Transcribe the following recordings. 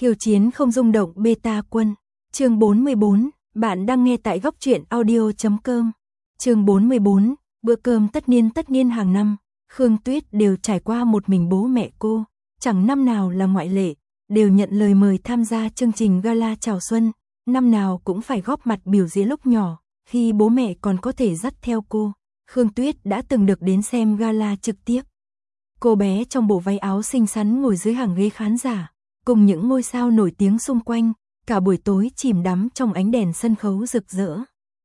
Khiêu chiến không rung động beta quân. Chương 44, bạn đang nghe tại góc truyện audio.com. Chương 44, bữa cơm tất niên hàng năm, Khương Tuyết đều trải qua một mình bố mẹ cô, chẳng năm nào là ngoại lệ, đều nhận lời mời tham gia chương trình gala chào xuân, năm nào cũng phải góp mặt biểu diễn. Lúc nhỏ, khi bố mẹ còn có thể dắt theo cô, Khương Tuyết đã từng được đến xem gala trực tiếp. Cô bé trong bộ váy áo xinh xắn ngồi dưới hàng ghế khán giả, cùng những ngôi sao nổi tiếng xung quanh, cả buổi tối chìm đắm trong ánh đèn sân khấu rực rỡ.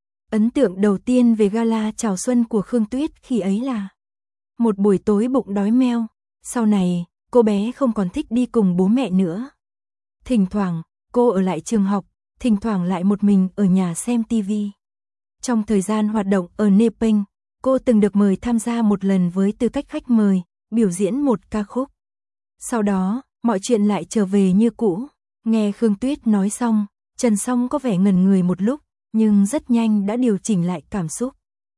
Ấn tượng đầu tiên về gala chào xuân của Khương Tuyết khi ấy là một buổi tối bụng đói meo. Sau này, cô bé không còn thích đi cùng bố mẹ nữa. Thỉnh thoảng, cô ở lại trường học, thỉnh thoảng lại một mình ở nhà xem TV. Trong thời gian hoạt động ở Nepeng, cô từng được mời tham gia một lần với tư cách khách mời, biểu diễn một ca khúc. Sau đó, mọi chuyện lại trở về như cũ. Nghe Khương Tuyết nói xong, Trần Song có vẻ ngẩn người một lúc, nhưng rất nhanh đã điều chỉnh lại cảm xúc.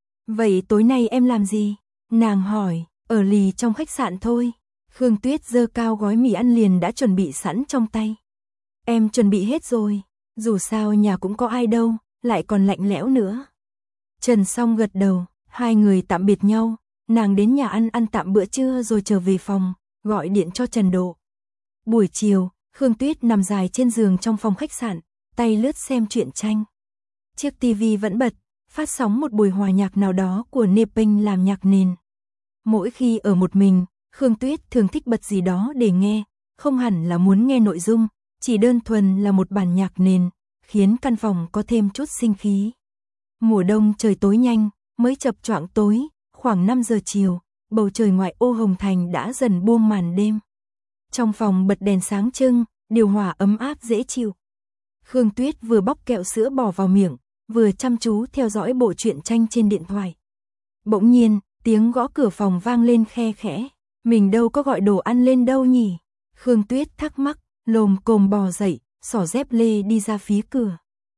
Vậy tối nay em làm gì? Nàng hỏi, ở lì trong khách sạn thôi. Khương Tuyết giơ cao gói mì ăn liền đã chuẩn bị sẵn trong tay. Em chuẩn bị hết rồi, dù sao nhà cũng có ai đâu, lại còn lạnh lẽo nữa. Trần Song gật đầu, hai người tạm biệt nhau, nàng đến nhà ăn tạm bữa trưa rồi trở về phòng, gọi điện cho Trần Độ. Buổi chiều, Khương Tuyết nằm dài trên giường trong phòng khách sạn, tay lướt xem truyện tranh. Chiếc tivi vẫn bật, phát sóng một buổi hòa nhạc nào đó của Nepeng làm nhạc nền. Mỗi khi ở một mình, Khương Tuyết thường thích bật gì đó để nghe, không hẳn là muốn nghe nội dung, chỉ đơn thuần là một bản nhạc nền, khiến căn phòng có thêm chút sinh khí. Mùa đông trời tối nhanh, mới chập choạng tối, khoảng 5 giờ chiều, bầu trời ngoại ô Hồng Thành đã dần buông màn đêm. Trong phòng bật đèn sáng trưng, điều hòa ấm áp dễ chịu. Khương Tuyết vừa bóc kẹo sữa bỏ vào miệng, vừa chăm chú theo dõi bộ truyện tranh trên điện thoại. Bỗng nhiên, tiếng gõ cửa phòng vang lên khe khẽ. Mình đâu có gọi đồ ăn lên đâu nhỉ? Khương Tuyết thắc mắc, lồm cồm bò dậy, xỏ dép lê đi ra phía cửa.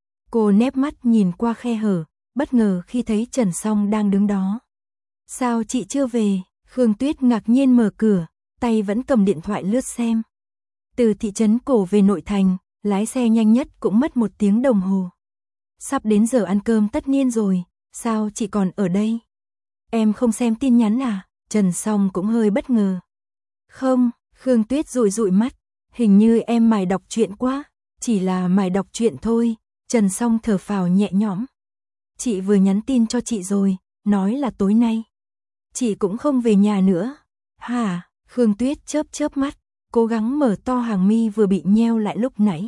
Cô nép mắt nhìn qua khe hở, bất ngờ khi thấy Trần Song đang đứng đó. Sao chị chưa về? Khương Tuyết ngạc nhiên mở cửa, tay vẫn cầm điện thoại lướt xem. Từ thị trấn cổ về nội thành, lái xe nhanh nhất cũng mất 1 tiếng đồng hồ. Sắp đến giờ ăn cơm tất niên rồi, sao chị còn ở đây? Em không xem tin nhắn à? Trần Song cũng hơi bất ngờ. Không, Khương Tuyết dụi dụi mắt, hình như em mải đọc truyện quá. Chỉ là mải đọc truyện thôi. Trần Song thở phào nhẹ nhõm. Chị vừa nhắn tin cho chị rồi, nói là tối nay chị cũng không về nhà nữa. Hả? Khương Tuyết chớp mắt, cố gắng mở to hàng mi vừa bị nheo lại lúc nãy.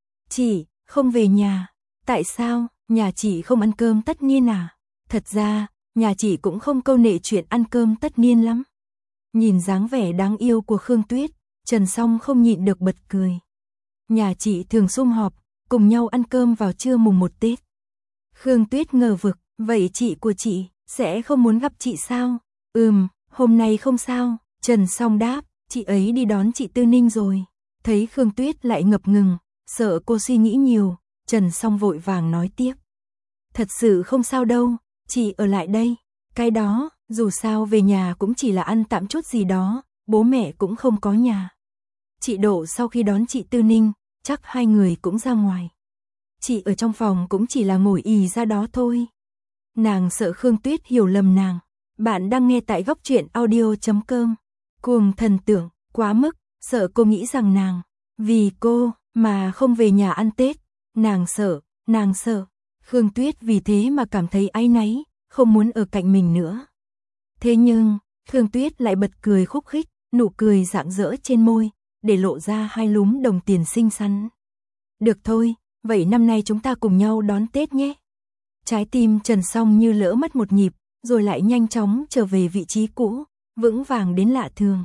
Chị không về nhà? Tại sao? Nhà chị không ăn cơm tất niên à? Thật ra, nhà chị cũng không câu nệ chuyện ăn cơm tất niên lắm. Nhìn dáng vẻ đáng yêu của Khương Tuyết, Trần Song không nhịn được bật cười. Nhà chị thường sum họp, cùng nhau ăn cơm vào trưa mùng 1 Tết. Khương Tuyết ngờ vực, vậy chị của chị sẽ không muốn gặp chị sao? Hôm nay không sao. Trần Song đáp, chị ấy đi đón chị Tư Ninh rồi. Thấy Khương Tuyết lại ngập ngừng, sợ cô suy nghĩ nhiều, Trần Song vội vàng nói tiếp. Thật sự không sao đâu, chị ở lại đây. Cái đó, dù sao về nhà cũng chỉ là ăn tạm chút gì đó, bố mẹ cũng không có nhà. Chị Độ sau khi đón chị Tư Ninh, chắc hai người cũng ra ngoài. Chị ở trong phòng cũng chỉ là ngồi ì ra đó thôi. Nàng sợ Khương Tuyết hiểu lầm nàng. Bạn đang nghe tại góc truyện audio.com. Cuồng thần tượng, quá mức, sợ cô nghĩ rằng nàng vì cô mà không về nhà ăn Tết. Nàng sợ. Khương Tuyết vì thế mà cảm thấy áy náy, không muốn ở cạnh mình nữa. Thế nhưng, Khương Tuyết lại bật cười khúc khích, nụ cười rạng rỡ trên môi, để lộ ra hai lúm đồng tiền xinh xắn. Được thôi, vậy năm nay chúng ta cùng nhau đón Tết nhé. Trái tim Trần Song như lỡ mất một nhịp, rồi lại nhanh chóng trở về vị trí cũ, vững vàng đến lạ thường.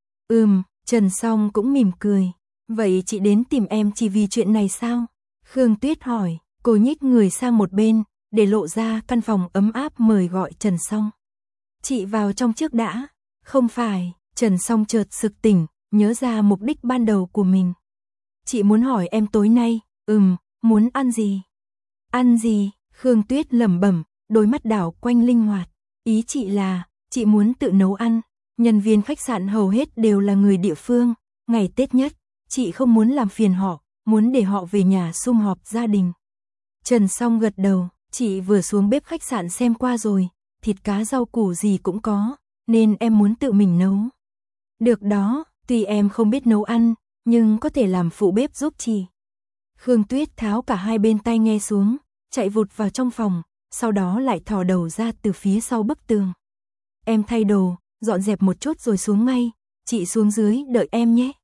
Trần Song cũng mỉm cười. Vậy chị đến tìm em chỉ vì chuyện này sao? Khương Tuyết hỏi, cô nhích người sang một bên, để lộ ra căn phòng ấm áp mời gọi Trần Song. Chị vào trong trước đã. Không phải, Trần Song chợt sực tỉnh, nhớ ra mục đích ban đầu của mình. Chị muốn hỏi em tối nay, muốn ăn gì? Ăn gì? Khương Tuyết lẩm bẩm, đôi mắt đảo quanh linh hoạt. Ý chị là, chị muốn tự nấu ăn. Nhân viên khách sạn hầu hết đều là người địa phương. Ngày Tết nhất, chị không muốn làm phiền họ, muốn để họ về nhà sum họp gia đình. Trần Song gật đầu, chị vừa xuống bếp khách sạn xem qua rồi, thịt cá rau củ gì cũng có, nên em muốn tự mình nấu. Được đó, tuy em không biết nấu ăn, nhưng có thể làm phụ bếp giúp chị. Khương Tuyết tháo cả hai bên tai nghe xuống, chạy vụt vào trong phòng, sau đó lại thò đầu ra từ phía sau bức tường. Em thay đồ, dọn dẹp một chút rồi xuống ngay, chị xuống dưới đợi em nhé.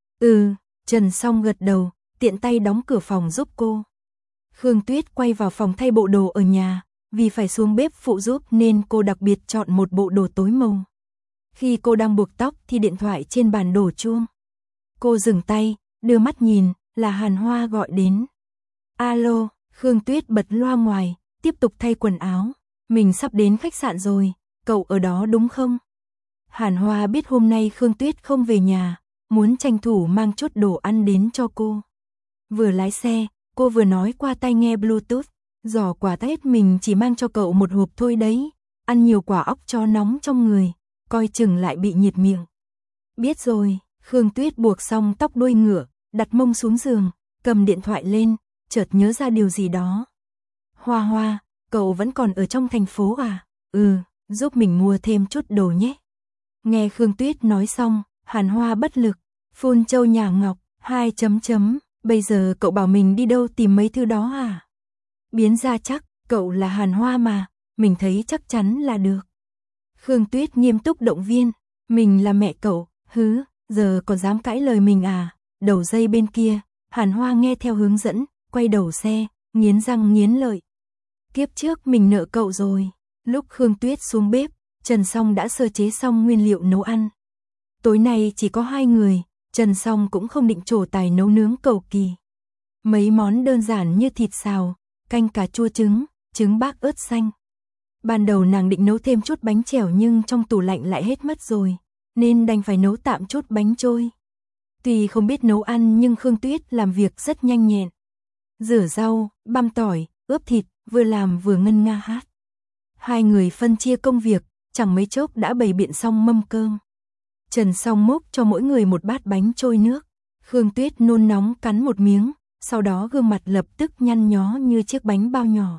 Ừ, Trần Song gật đầu, tiện tay đóng cửa phòng giúp cô. Khương Tuyết quay vào phòng thay bộ đồ ở nhà, vì phải xuống bếp phụ giúp nên cô đặc biệt chọn một bộ đồ tối màu. Khi cô đang buộc tóc thì điện thoại trên bàn đổ chuông. Cô dừng tay, đưa mắt nhìn, là Hàn Hoa gọi đến. Alo, Khương Tuyết bật loa ngoài, tiếp tục thay quần áo. Mình sắp đến khách sạn rồi, cậu ở đó đúng không? Hàn Hoa biết hôm nay Khương Tuyết không về nhà, muốn tranh thủ mang chút đồ ăn đến cho cô. Vừa lái xe, cô vừa nói qua tai nghe Bluetooth, giỏ quà Tết mình chỉ mang cho cậu một hộp thôi đấy, ăn nhiều quả óc cho nóng trong người, coi chừng lại bị nhiệt miệng. Biết rồi, Khương Tuyết buộc xong tóc đuôi ngựa, đặt mông xuống giường, cầm điện thoại lên, chợt nhớ ra điều gì đó. Hoa Hoa, cậu vẫn còn ở trong thành phố à? Ừ, giúp mình mua thêm chút đồ nhé. Nghe Khương Tuyết nói xong, Hàn Hoa bất lực, phun châu nhà ngọc, 2 chấm, bây giờ cậu bảo mình đi đâu tìm mấy thứ đó à? Biến ra chắc, cậu là Hàn Hoa mà, mình thấy chắc chắn là được. Khương Tuyết nghiêm túc động viên, mình là mẹ cậu, giờ còn dám cãi lời mình à? Đầu dây bên kia, Hàn Hoa nghe theo hướng dẫn, quay đầu xe, nghiến răng nghiến lợi. Kiếp trước mình nợ cậu rồi. Lúc Khương Tuyết xuống bếp, Trần Song đã sơ chế xong nguyên liệu nấu ăn. Tối nay chỉ có 2 người, Trần Song cũng không định trổ tài nấu nướng cầu kỳ. Mấy món đơn giản như thịt xào, canh cà chua trứng, trứng bác ớt xanh. Ban đầu nàng định nấu thêm chút bánh chèo nhưng trong tủ lạnh lại hết mất rồi, nên đành phải nấu tạm chút bánh trôi. Tuy không biết nấu ăn nhưng Khương Tuyết làm việc rất nhanh nhẹn. Rửa rau, băm tỏi, ướp thịt, vừa làm vừa ngân nga hát. 2 người phân chia công việc, chẳng mấy chốc đã bày biện xong mâm cơm. Trần Song múc cho mỗi người một bát bánh trôi nước. Khương Tuyết nôn nóng cắn một miếng, sau đó gương mặt lập tức nhăn nhó như chiếc bánh bao nhỏ.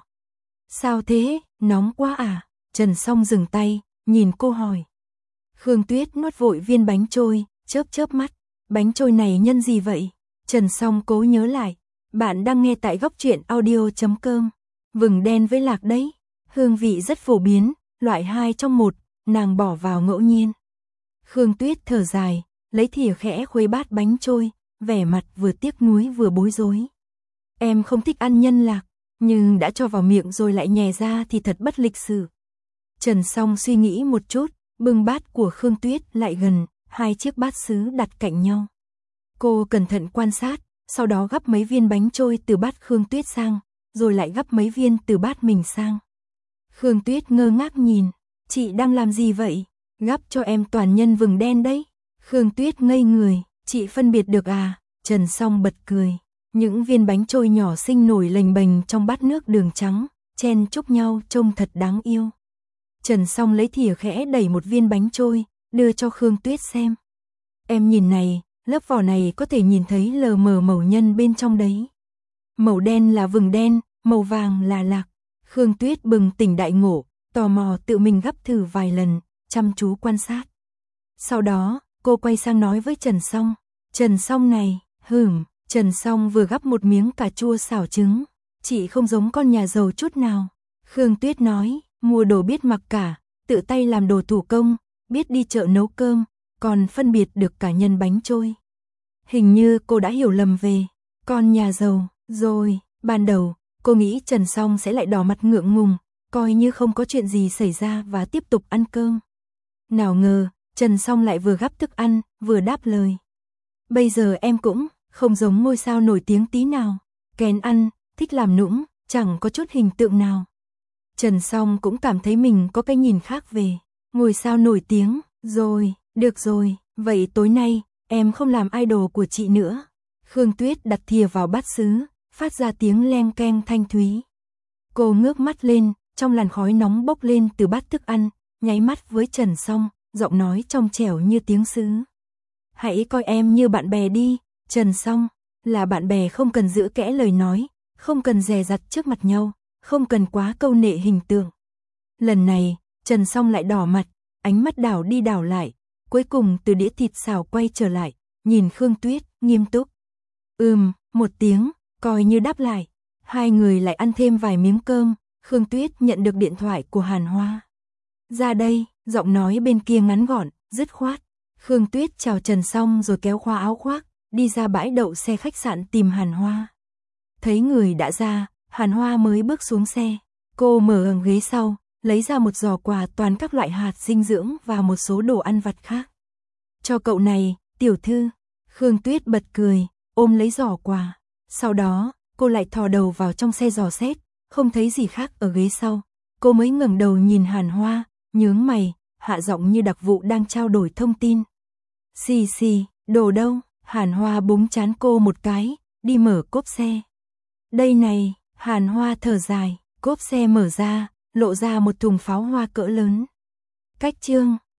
Sao thế, nóng quá à? Trần Song dừng tay, nhìn cô hỏi. Khương Tuyết nuốt vội viên bánh trôi, chớp mắt. Bánh trôi này nhân gì vậy? Trần Song cố nhớ lại. Bạn đang nghe tại góc truyện audio.com. Vừng đen với lạc đấy. Hương vị rất phổ biến, loại 2 trong 1, nàng bỏ vào ngẫu nhiên. Khương Tuyết thở dài, lấy thìa khẽ khuấy bát bánh trôi, vẻ mặt vừa tiếc nuối vừa bối rối. Em không thích ăn nhân lạc, nhưng đã cho vào miệng rồi lại nhè ra thì thật bất lịch sự. Trần Song suy nghĩ một chút, bưng bát của Khương Tuyết lại gần, 2 chiếc bát sứ đặt cạnh nhau. Cô cẩn thận quan sát, sau đó gắp mấy viên bánh trôi từ bát Khương Tuyết sang, rồi lại gắp mấy viên từ bát mình sang. Khương Tuyết ngơ ngác nhìn, chị đang làm gì vậy? Gắp cho em toàn nhân vừng đen đấy. Khương Tuyết ngây người, chị phân biệt được à? Trần Song bật cười. Những viên bánh trôi nhỏ xinh nổi lềnh bềnh trong bát nước đường trắng, chen chúc nhau trông thật đáng yêu. Trần Song lấy thìa khẽ đẩy một viên bánh trôi, đưa cho Khương Tuyết xem. Em nhìn này, lớp vỏ này có thể nhìn thấy lờ mờ màu nhân bên trong đấy. Màu đen là vừng đen, màu vàng là lạc. Khương Tuyết bừng tỉnh đại ngộ, tò mò tự mình gắp thử vài lần, chăm chú quan sát. Sau đó, cô quay sang nói với Trần Song. Trần Song này, Trần Song vừa gắp một miếng cà chua xào trứng. Chị không giống con nhà giàu chút nào. Khương Tuyết nói, mua đồ biết mặc cả, tự tay làm đồ thủ công, biết đi chợ nấu cơm, còn phân biệt được cả nhân bánh trôi. Hình như cô đã hiểu lầm về con nhà giàu rồi. Ban đầu, cô nghĩ Trần Song sẽ lại đỏ mặt ngượng ngùng, coi như không có chuyện gì xảy ra và tiếp tục ăn cơm. Nào ngờ, Trần Song lại vừa gắp thức ăn, vừa đáp lời. Bây giờ em cũng không giống ngôi sao nổi tiếng tí nào. Kén ăn, thích làm nũng, chẳng có chút hình tượng nào. Trần Song cũng cảm thấy mình có cái nhìn khác về ngôi sao nổi tiếng. Rồi, được rồi, vậy tối nay, em không làm idol của chị nữa. Khương Tuyết đặt thìa vào bát sứ, phát ra tiếng leng keng thanh thúy. Cô ngước mắt lên, trong làn khói nóng bốc lên từ bát thức ăn, nháy mắt với Trần Song, giọng nói trong trẻo như tiếng sứ. Hãy coi em như bạn bè đi, Trần Song, là bạn bè không cần giữ kẽ lời nói, không cần dè dặt trước mặt nhau, không cần quá câu nệ hình tượng. Lần này, Trần Song lại đỏ mặt, ánh mắt đảo đi đảo lại, cuối cùng từ đĩa thịt xào quay trở lại, nhìn Khương Tuyết, nghiêm túc. Một tiếng, coi như đáp lại. Hai người lại ăn thêm vài miếng cơm, Khương Tuyết nhận được điện thoại của Hàn Hoa. Ra đây, giọng nói bên kia ngắn gọn, dứt khoát. Khương Tuyết chào Trần Song rồi kéo khoa áo khoác, đi ra bãi đậu xe khách sạn tìm Hàn Hoa. Thấy người đã ra, Hàn Hoa mới bước xuống xe. Cô mở ghế sau, lấy ra một giỏ quà toàn các loại hạt dinh dưỡng và một số đồ ăn vặt khác. Cho cậu này, tiểu thư. Khương Tuyết bật cười, ôm lấy giỏ quà. Sau đó, cô lại thò đầu vào trong xe dò xét, không thấy gì khác ở ghế sau. Cô mới ngẩng đầu nhìn Hàn Hoa, nhướng mày, hạ giọng như đặc vụ đang trao đổi thông tin. Xì, đồ đâu? Hàn Hoa búng trán cô một cái, đi mở cốp xe. Đây này, Hàn Hoa thở dài, cốp xe mở ra, lộ ra một thùng pháo hoa cỡ lớn. Cách chương